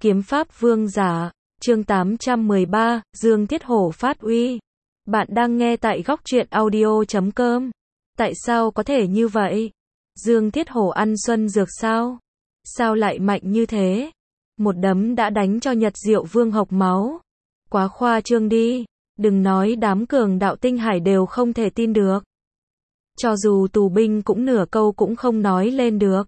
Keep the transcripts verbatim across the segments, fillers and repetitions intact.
Kiếm pháp vương giả, chương tám trăm mười ba, Dương Thiết Hổ phát uy. Bạn đang nghe tại góc truyện audio chấm com. Tại sao có thể như vậy? Dương Thiết Hổ ăn xuân dược sao? Sao lại mạnh như thế? Một đấm đã đánh cho Nhật Diệu Vương hộc máu. Quá khoa trương đi, đừng nói đám cường đạo tinh hải đều không thể tin được. Cho dù tù binh cũng nửa câu cũng không nói lên được.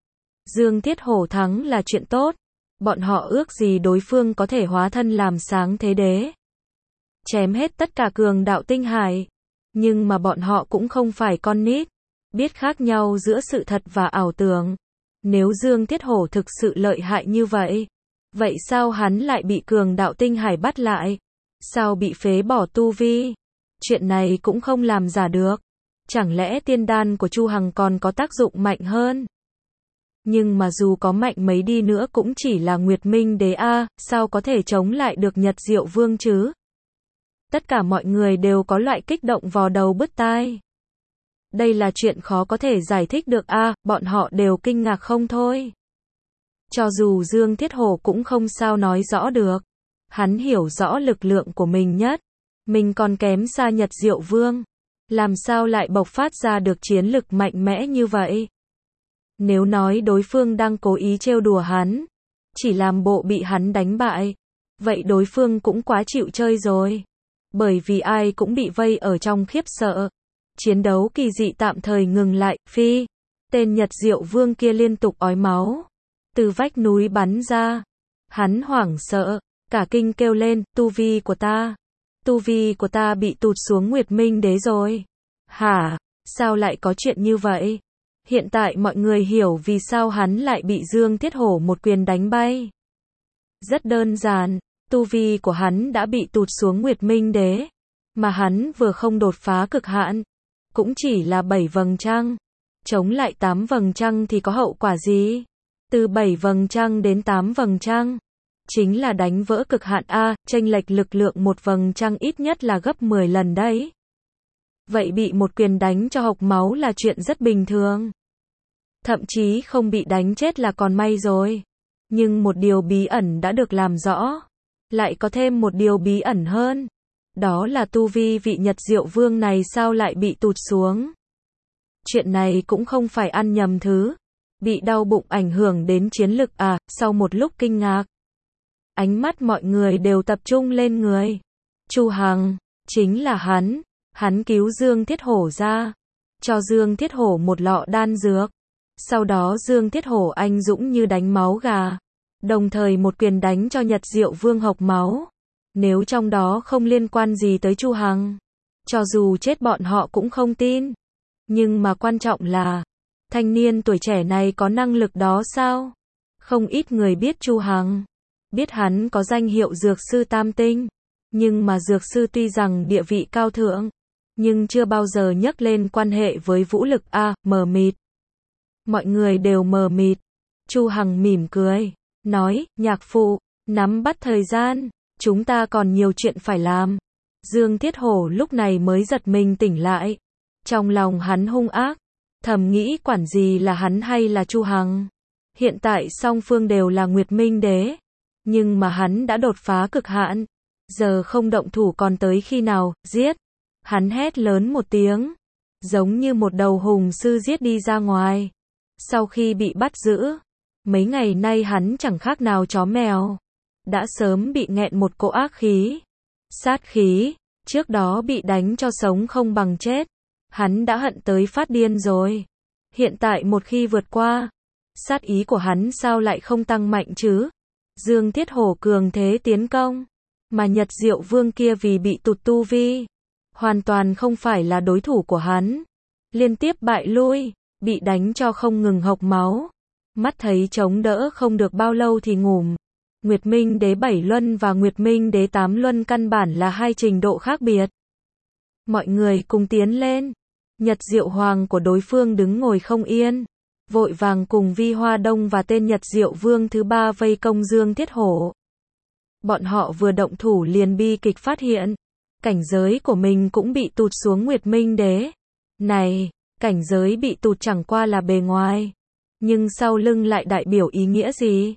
Dương Thiết Hổ thắng là chuyện tốt. Bọn họ ước gì đối phương có thể hóa thân làm sáng thế đế, chém hết tất cả cường đạo tinh hải. Nhưng mà bọn họ cũng không phải con nít, biết khác nhau giữa sự thật và ảo tưởng. Nếu Dương Thiết Hổ thực sự lợi hại như vậy, vậy sao hắn lại bị cường đạo tinh hải bắt lại? Sao bị phế bỏ tu vi? Chuyện này cũng không làm giả được. Chẳng lẽ tiên đan của Chu Hằng còn có tác dụng mạnh hơn? Nhưng mà dù có mạnh mấy đi nữa cũng chỉ là Nguyệt Minh Đế a, sao có thể chống lại được Nhật Diệu Vương chứ? Tất cả mọi người đều có loại kích động vò đầu bứt tai. Đây là chuyện khó có thể giải thích được a, bọn họ đều kinh ngạc không thôi. Cho dù Dương Thiết Hổ cũng không sao nói rõ được. Hắn hiểu rõ lực lượng của mình nhất. Mình còn kém xa Nhật Diệu Vương. Làm sao lại bộc phát ra được chiến lực mạnh mẽ như vậy? Nếu nói đối phương đang cố ý trêu đùa hắn, chỉ làm bộ bị hắn đánh bại, vậy đối phương cũng quá chịu chơi rồi. Bởi vì ai cũng bị vây ở trong khiếp sợ. Chiến đấu kỳ dị tạm thời ngừng lại, phi. Tên Nhật Diệu Vương kia liên tục ói máu. Từ vách núi bắn ra. Hắn hoảng sợ, cả kinh kêu lên, tu vi của ta. Tu vi của ta bị tụt xuống Nguyệt Minh Đế rồi. Hả? Sao lại có chuyện như vậy? Hiện tại mọi người hiểu vì sao hắn lại bị Dương Thiết Hổ một quyền đánh bay. Rất đơn giản, tu vi của hắn đã bị tụt xuống Nguyệt Minh Đế. Mà hắn vừa không đột phá cực hạn, cũng chỉ là bảy vầng trăng. Chống lại tám vầng trăng thì có hậu quả gì? Từ bảy vầng trăng đến tám vầng trăng, chính là đánh vỡ cực hạn A, chênh lệch lực lượng một vầng trăng ít nhất là gấp mười lần đấy. Vậy bị một quyền đánh cho hộc máu là chuyện rất bình thường. Thậm chí không bị đánh chết là còn may rồi. Nhưng một điều bí ẩn đã được làm rõ. Lại có thêm một điều bí ẩn hơn. Đó là tu vi vị Nhật Diệu Vương này sao lại bị tụt xuống. Chuyện này cũng không phải ăn nhầm thứ. Bị đau bụng ảnh hưởng đến chiến lực à, sau một lúc kinh ngạc. Ánh mắt mọi người đều tập trung lên người. Chu Hằng, chính là hắn. Hắn cứu Dương Thiết Hổ ra. Cho Dương Thiết Hổ một lọ đan dược. Sau đó Dương Thiết Hổ anh dũng như đánh máu gà. Đồng thời một quyền đánh cho Nhật Diệu Vương hộc máu. Nếu trong đó không liên quan gì tới Chu Hằng, cho dù chết bọn họ cũng không tin. Nhưng mà quan trọng là, thanh niên tuổi trẻ này có năng lực đó sao? Không ít người biết Chu Hằng. Biết hắn có danh hiệu Dược Sư Tam Tinh. Nhưng mà Dược Sư tuy rằng địa vị cao thượng, nhưng chưa bao giờ nhắc lên quan hệ với vũ lực a, mờ mịt. Mọi người đều mờ mịt. Chu Hằng mỉm cười, nói, nhạc phụ, nắm bắt thời gian, chúng ta còn nhiều chuyện phải làm. Dương Thiết Hổ lúc này mới giật mình tỉnh lại. Trong lòng hắn hung ác, thầm nghĩ quản gì là hắn hay là Chu Hằng. Hiện tại song phương đều là Nguyệt Minh Đế. Nhưng mà hắn đã đột phá cực hạn. Giờ không động thủ còn tới khi nào, giết. Hắn hét lớn một tiếng. Giống như một đầu hùng sư giết đi ra ngoài. Sau khi bị bắt giữ, mấy ngày nay hắn chẳng khác nào chó mèo. Đã sớm bị nghẹn một cỗ ác khí. Sát khí, trước đó bị đánh cho sống không bằng chết. Hắn đã hận tới phát điên rồi. Hiện tại một khi vượt qua, sát ý của hắn sao lại không tăng mạnh chứ? Dương Thiết Hổ cường thế tiến công. Mà Nhật Diệu Vương kia vì bị tụt tu vi, hoàn toàn không phải là đối thủ của hắn. Liên tiếp bại lui, bị đánh cho không ngừng hộc máu. Mắt thấy chống đỡ không được bao lâu thì ngủm. Nguyệt Minh Đế bảy luân và Nguyệt Minh Đế tám luân căn bản là hai trình độ khác biệt. Mọi người cùng tiến lên. Nhật Diệu Hoàng của đối phương đứng ngồi không yên. Vội vàng cùng Vi Hoa Đông và tên Nhật Diệu Vương thứ ba vây công Dương Thiết Hổ. Bọn họ vừa động thủ liền bi kịch phát hiện. Cảnh giới của mình cũng bị tụt xuống Nguyệt Minh Đế. Này, cảnh giới bị tụt chẳng qua là bề ngoài. Nhưng sau lưng lại đại biểu ý nghĩa gì?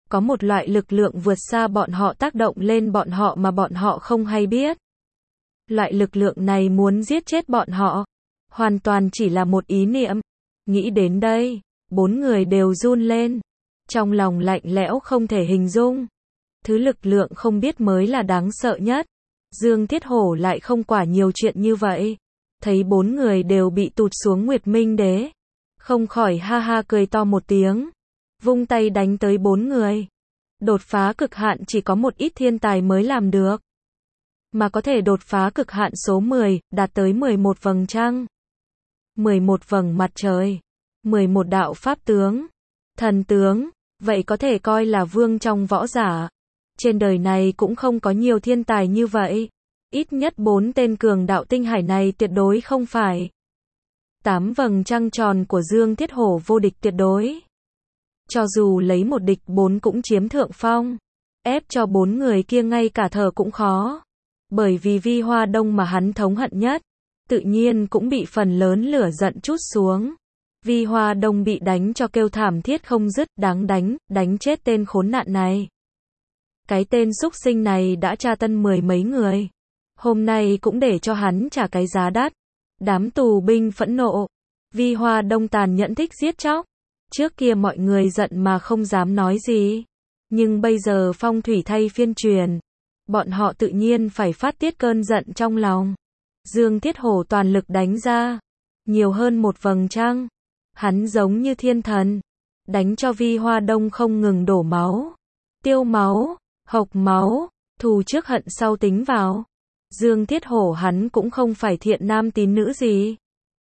Có một loại lực lượng vượt xa bọn họ tác động lên bọn họ mà bọn họ không hay biết. Loại lực lượng này muốn giết chết bọn họ. Hoàn toàn chỉ là một ý niệm. Nghĩ đến đây, bốn người đều run lên. Trong lòng lạnh lẽo không thể hình dung. Thứ lực lượng không biết mới là đáng sợ nhất. Dương Thiết Hổ lại không quả nhiều chuyện như vậy. Thấy bốn người đều bị tụt xuống Nguyệt Minh Đế. Không khỏi ha ha cười to một tiếng. Vung tay đánh tới bốn người. Đột phá cực hạn chỉ có một ít thiên tài mới làm được. Mà có thể đột phá cực hạn số mười, đạt tới mười một vầng trăng. mười một vầng mặt trời. mười một đạo pháp tướng. Thần tướng. Vậy có thể coi là vương trong võ giả. Trên đời này cũng không có nhiều thiên tài như vậy. Ít nhất bốn tên cường đạo tinh hải này tuyệt đối không phải. Tám vầng trăng tròn của Dương Thiết Hổ vô địch tuyệt đối. Cho dù lấy một địch bốn cũng chiếm thượng phong. Ép cho bốn người kia ngay cả thở cũng khó. Bởi vì Vi Hoa Đông mà hắn thống hận nhất. Tự nhiên cũng bị phần lớn lửa giận trút xuống. Vi Hoa Đông bị đánh cho kêu thảm thiết không dứt, đáng đánh, đánh chết tên khốn nạn này. Cái tên súc sinh này đã tra tân mười mấy người. Hôm nay cũng để cho hắn trả cái giá đắt. Đám tù binh phẫn nộ. Vi Hoa Đông tàn nhẫn thích giết chóc. Trước kia mọi người giận mà không dám nói gì. Nhưng bây giờ phong thủy thay phiên truyền. Bọn họ tự nhiên phải phát tiết cơn giận trong lòng. Dương Thiết Hổ toàn lực đánh ra. Nhiều hơn một vầng trăng. Hắn giống như thiên thần. Đánh cho Vi Hoa Đông không ngừng đổ máu. Tiêu máu. Hộc máu. Thù trước hận sau tính vào. Dương Thiết Hổ hắn cũng không phải thiện nam tín nữ gì.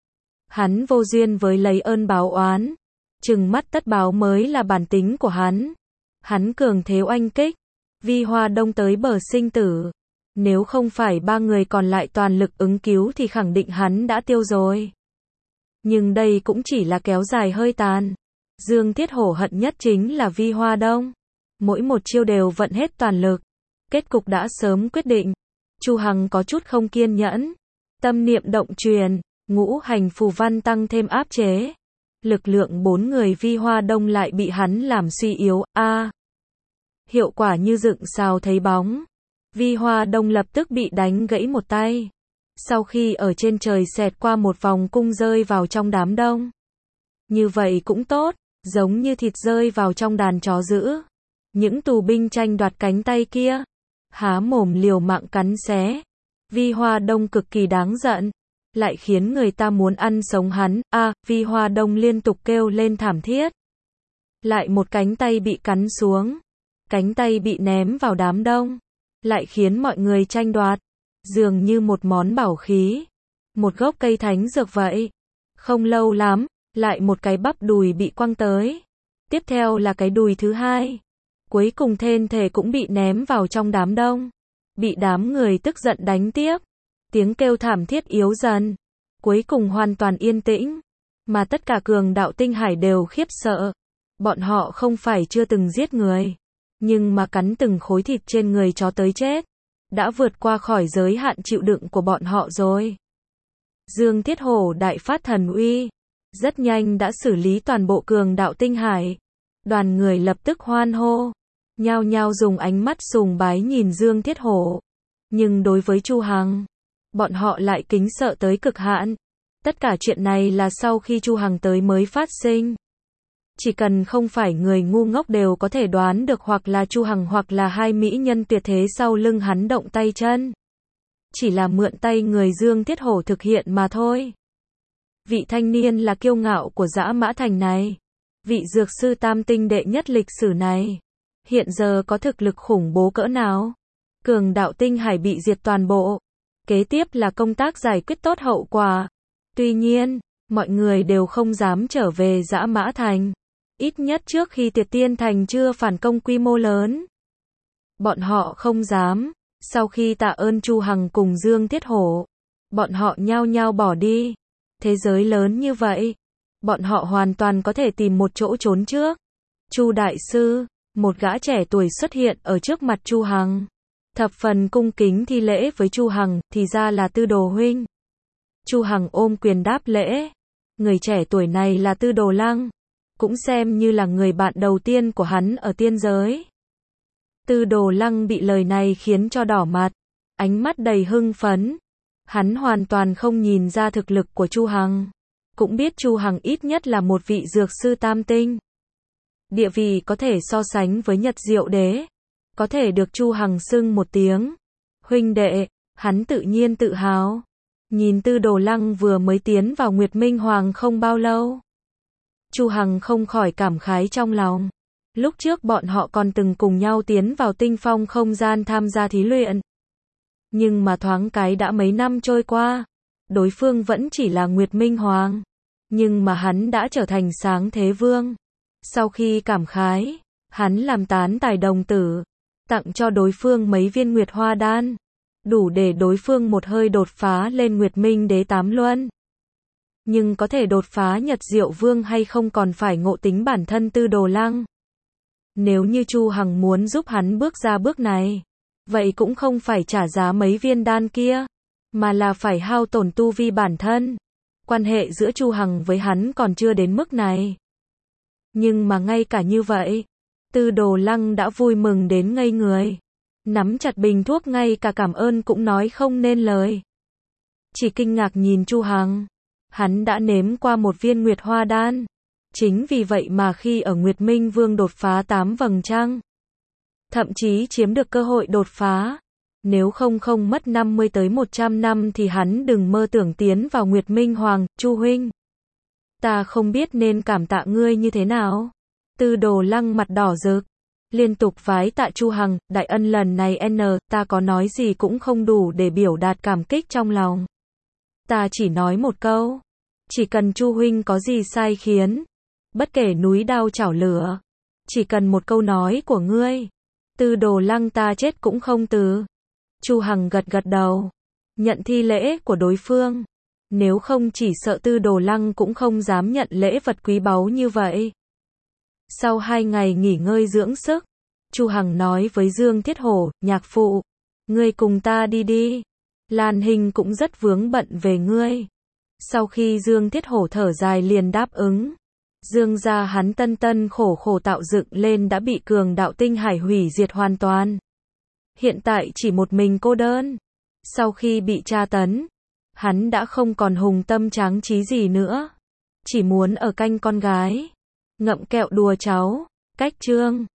Hắn vô duyên với lấy ơn báo oán. Trừng mắt tất báo mới là bản tính của hắn. Hắn cường thế oanh kích. Vi Hoa Đông tới bờ sinh tử. Nếu không phải ba người còn lại toàn lực ứng cứu thì khẳng định hắn đã tiêu rồi. Nhưng đây cũng chỉ là kéo dài hơi tàn. Dương Thiết Hổ hận nhất chính là Vi Hoa Đông. Mỗi một chiêu đều vận hết toàn lực. Kết cục đã sớm quyết định. Chu Hằng có chút không kiên nhẫn. Tâm niệm động truyền, ngũ hành phù văn tăng thêm áp chế. Lực lượng bốn người Vi Hoa Đông lại bị hắn làm suy yếu, a à, hiệu quả như dựng sao thấy bóng. Vi Hoa Đông lập tức bị đánh gãy một tay. Sau khi ở trên trời xẹt qua một vòng cung rơi vào trong đám đông. Như vậy cũng tốt, giống như thịt rơi vào trong đàn chó dữ. Những tù binh tranh đoạt cánh tay kia, há mồm liều mạng cắn xé. Vi Hoa Đông cực kỳ đáng giận, lại khiến người ta muốn ăn sống hắn. A, à, Vi Hoa Đông liên tục kêu lên thảm thiết. Lại một cánh tay bị cắn xuống, cánh tay bị ném vào đám đông, lại khiến mọi người tranh đoạt, dường như một món bảo khí, một gốc cây thánh dược vậy. Không lâu lắm, lại một cái bắp đùi bị quăng tới. Tiếp theo là cái đùi thứ hai. Cuối cùng thân thể cũng bị ném vào trong đám đông. Bị đám người tức giận đánh tiếp. Tiếng kêu thảm thiết yếu dần. Cuối cùng hoàn toàn yên tĩnh. Mà tất cả cường đạo tinh hải đều khiếp sợ. Bọn họ không phải chưa từng giết người. Nhưng mà cắn từng khối thịt trên người chó tới chết. Đã vượt qua khỏi giới hạn chịu đựng của bọn họ rồi. Dương Thiết Hổ đại phát thần uy. Rất nhanh đã xử lý toàn bộ cường đạo tinh hải. Đoàn người lập tức hoan hô. Nhao nhao dùng ánh mắt sùng bái nhìn Dương Thiết Hổ. Nhưng đối với Chu Hằng, bọn họ lại kính sợ tới cực hạn. Tất cả chuyện này là sau khi Chu Hằng tới mới phát sinh. Chỉ cần không phải người ngu ngốc đều có thể đoán được hoặc là Chu Hằng hoặc là hai mỹ nhân tuyệt thế sau lưng hắn động tay chân. Chỉ là mượn tay người Dương Thiết Hổ thực hiện mà thôi. Vị thanh niên là kiêu ngạo của Dã Mã Thành này. Vị dược sư tam tinh đệ nhất lịch sử này. Hiện giờ có thực lực khủng bố cỡ nào? Cường đạo tinh hải bị diệt toàn bộ. Kế tiếp là công tác giải quyết tốt hậu quả. Tuy nhiên, mọi người đều không dám trở về Dã Mã Thành. Ít nhất trước khi Tiệt Tiên Thành chưa phản công quy mô lớn. Bọn họ không dám. Sau khi tạ ơn Chu Hằng cùng Dương Thiết Hổ, bọn họ nhao nhao bỏ đi. Thế giới lớn như vậy, bọn họ hoàn toàn có thể tìm một chỗ trốn trước. Chu đại sư, một gã trẻ tuổi xuất hiện ở trước mặt Chu Hằng. Thập phần cung kính thi lễ với Chu Hằng, thì ra là Tư Đồ huynh. Chu Hằng ôm quyền đáp lễ. Người trẻ tuổi này là Tư Đồ Lăng. cũng xem như là người bạn đầu tiên của hắn ở tiên giới. Tư Đồ Lăng bị lời này khiến cho đỏ mặt, ánh mắt đầy hưng phấn. Hắn hoàn toàn không nhìn ra thực lực của Chu Hằng, cũng biết Chu Hằng ít nhất là một vị dược sư tam tinh. Địa vị có thể so sánh với Nhật Diệu Đế, có thể được Chu Hằng xưng một tiếng huynh đệ, hắn tự nhiên tự hào. Nhìn Tư Đồ Lăng vừa mới tiến vào Nguyệt Minh Hoàng không bao lâu, Chu Hằng không khỏi cảm khái trong lòng. Lúc trước bọn họ còn từng cùng nhau tiến vào tinh phong không gian tham gia thí luyện. Nhưng mà thoáng cái đã mấy năm trôi qua, đối phương vẫn chỉ là Nguyệt Minh Hoàng, nhưng mà hắn đã trở thành Sáng Thế Vương. Sau khi cảm khái, hắn làm tán tài đồng tử, tặng cho đối phương mấy viên Nguyệt Hoa Đan, đủ để đối phương một hơi đột phá lên Nguyệt Minh Đế tám luân. Nhưng có thể đột phá Nhật Diệu Vương hay không còn phải ngộ tính bản thân Tư Đồ Lăng. Nếu như Chu Hằng muốn giúp hắn bước ra bước này, vậy cũng không phải trả giá mấy viên đan kia, mà là phải hao tổn tu vi bản thân. Quan hệ giữa Chu Hằng với hắn còn chưa đến mức này. Nhưng mà ngay cả như vậy, Tư Đồ Lăng đã vui mừng đến ngây người. Nắm chặt bình thuốc ngay cả cảm ơn cũng nói không nên lời. Chỉ kinh ngạc nhìn Chu Hằng. Hắn đã nếm qua một viên Nguyệt Hoa Đan. Chính vì vậy mà khi ở Nguyệt Minh Vương đột phá tám vầng trăng, thậm chí chiếm được cơ hội đột phá. Nếu không không mất năm mươi tới một trăm năm thì hắn đừng mơ tưởng tiến vào Nguyệt Minh Hoàng. Chu huynh, ta không biết nên cảm tạ ngươi như thế nào. Tư Đồ Lăng mặt đỏ rực, liên tục vái tạ Chu Hằng. Đại ân lần này n, ta có nói gì cũng không đủ để biểu đạt cảm kích trong lòng. Ta chỉ nói một câu, chỉ cần Chu huynh có gì sai khiến, bất kể núi đao chảo lửa, chỉ cần một câu nói của ngươi, Tư Đồ Lăng ta chết cũng không từ. Chu Hằng gật gật đầu, nhận thi lễ của đối phương. Nếu không chỉ sợ Tư Đồ Lăng cũng không dám nhận lễ vật quý báu như vậy. Sau hai ngày nghỉ ngơi dưỡng sức, Chu Hằng nói với Dương Thiết Hổ, nhạc phụ, ngươi cùng ta đi đi. Lan Hình cũng rất vướng bận về ngươi. Sau khi Dương Thiết Hổ thở dài liền đáp ứng. Dương gia hắn tân tân khổ khổ tạo dựng lên đã bị cường đạo tinh hải hủy diệt hoàn toàn. Hiện tại chỉ một mình cô đơn. Sau khi bị tra tấn, hắn đã không còn hùng tâm tráng trí gì nữa. Chỉ muốn ở canh con gái, ngậm kẹo đùa cháu. Cách chương